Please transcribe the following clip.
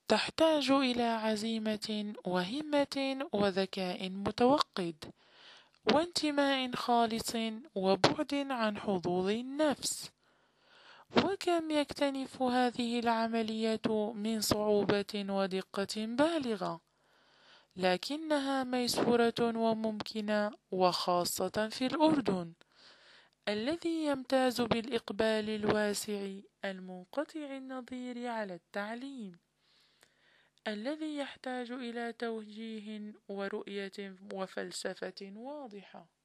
تحتاج إلى عزيمة وهمة وذكاء متوقد وانتماء خالص وبعد عن حظوظ النفس. وكم يكتنف هذه العملية من صعوبة ودقة بالغة، لكنها ميسورة وممكنة، وخاصة في الأردن الذي يمتاز بالإقبال الواسع المنقطع النظير على التعليم، الذي يحتاج إلى توجيه ورؤية وفلسفة واضحة.